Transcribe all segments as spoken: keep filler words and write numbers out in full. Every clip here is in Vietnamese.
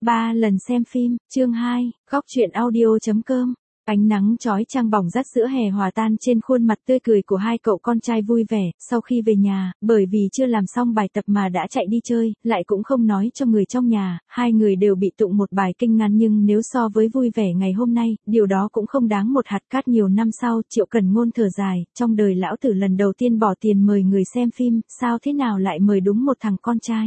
Ba lần xem phim, chương hai, góc truyện audio chấm com. Ánh nắng chói chang bỏng rát giữa hè hòa tan trên khuôn mặt tươi cười của hai cậu con trai vui vẻ, sau khi về nhà, bởi vì chưa làm xong bài tập mà đã chạy đi chơi, lại cũng không nói cho người trong nhà, hai người đều bị tụng một bài kinh ngắn nhưng nếu so với vui vẻ ngày hôm nay, điều đó cũng không đáng một hạt cát. Nhiều năm sau, Triệu Cần Ngôn thở dài, trong đời lão tử lần đầu tiên bỏ tiền mời người xem phim, sao thế nào lại mời đúng một thằng con trai.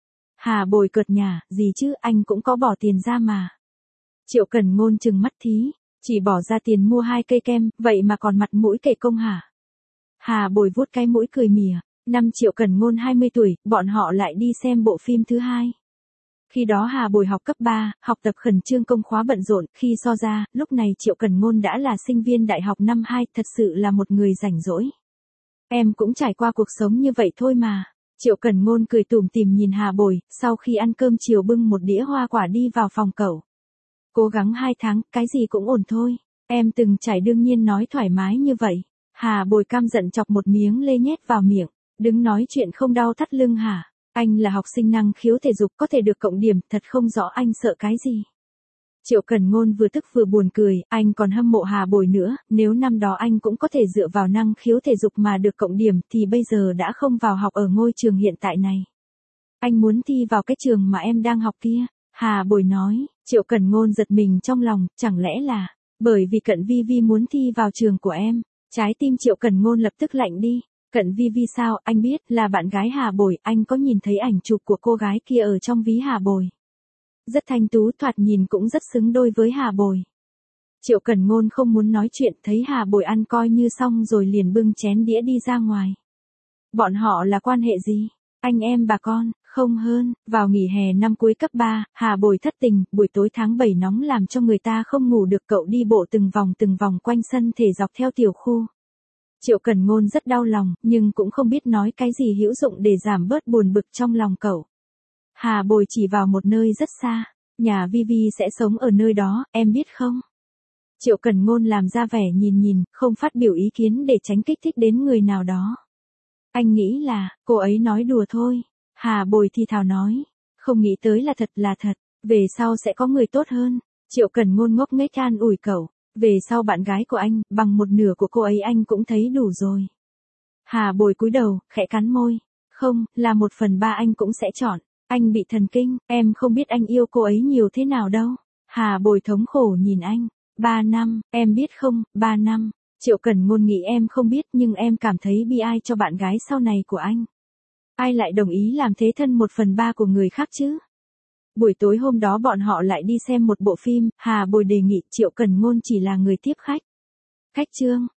Hà Bồi cợt nhả, gì chứ, anh cũng có bỏ tiền ra mà. Triệu Cần Ngôn trừng mắt thí, chỉ bỏ ra tiền mua hai cây kem, vậy mà còn mặt mũi kể công hả? Hà Bồi vuốt cái mũi cười mỉa, năm Triệu Cần Ngôn hai mươi tuổi, bọn họ lại đi xem bộ phim thứ hai. Khi đó Hà Bồi học cấp ba, học tập khẩn trương công khóa bận rộn, khi so ra, lúc này Triệu Cần Ngôn đã là sinh viên đại học năm hai, thật sự là một người rảnh rỗi. Em cũng trải qua cuộc sống như vậy thôi mà. Triệu Cần Ngôn cười tủm tỉm nhìn Hà Bồi, sau khi ăn cơm chiều bưng một đĩa hoa quả đi vào phòng cậu. Cố gắng hai tháng, cái gì cũng ổn thôi. Em từng trải đương nhiên nói thoải mái như vậy. Hà Bồi căm giận chọc một miếng lê nhét vào miệng. Đứng nói chuyện không đau thắt lưng hả? Anh là học sinh năng khiếu thể dục có thể được cộng điểm, thật không rõ anh sợ cái gì. Triệu Cần Ngôn vừa tức vừa buồn cười, anh còn hâm mộ Hà Bồi nữa, nếu năm đó anh cũng có thể dựa vào năng khiếu thể dục mà được cộng điểm thì bây giờ đã không vào học ở ngôi trường hiện tại này. Anh muốn thi vào cái trường mà em đang học kia, Hà Bồi nói. Triệu Cần Ngôn giật mình trong lòng, chẳng lẽ là bởi vì Cận Vi Vi muốn thi vào trường của em. Trái tim Triệu Cần Ngôn lập tức lạnh đi. Cận Vi Vi sao? Anh biết là bạn gái Hà Bồi, anh có nhìn thấy ảnh chụp của cô gái kia ở trong ví Hà Bồi. Rất thanh tú, thoạt nhìn cũng rất xứng đôi với Hà Bồi. Triệu Cần Ngôn không muốn nói chuyện, thấy Hà Bồi ăn coi như xong rồi liền bưng chén đĩa đi ra ngoài. Bọn họ là quan hệ gì? Anh em bà con, không hơn. Vào nghỉ hè năm cuối cấp ba, Hà Bồi thất tình, buổi tối tháng bảy nóng làm cho người ta không ngủ được, cậu đi bộ từng vòng từng vòng quanh sân thể dọc theo tiểu khu. Triệu Cần Ngôn rất đau lòng, nhưng cũng không biết nói cái gì hữu dụng để giảm bớt buồn bực trong lòng cậu. Hà Bồi chỉ vào một nơi rất xa, nhà Vi Vi sẽ sống ở nơi đó, em biết không? Triệu Cần Ngôn làm ra vẻ nhìn nhìn, không phát biểu ý kiến để tránh kích thích đến người nào đó. Anh nghĩ là, cô ấy nói đùa thôi. Hà Bồi thì thào nói, không nghĩ tới là thật là thật, về sau sẽ có người tốt hơn. Triệu Cần Ngôn ngốc nghếch an ủi cậu, về sau bạn gái của anh, bằng một nửa của cô ấy anh cũng thấy đủ rồi. Hà Bồi cúi đầu, khẽ cắn môi, không, là một phần ba anh cũng sẽ chọn. Anh bị thần kinh, em không biết anh yêu cô ấy nhiều thế nào đâu. Hà Bồi thống khổ nhìn anh, ba năm, em biết không, ba năm. Triệu Cần Ngôn nghĩ em không biết nhưng em cảm thấy bi ai cho bạn gái sau này của anh. Ai lại đồng ý làm thế thân một phần ba của người khác chứ? Buổi tối hôm đó bọn họ lại đi xem một bộ phim, Hà Bồi đề nghị Triệu Cần Ngôn chỉ là người tiếp khách. Khách trương,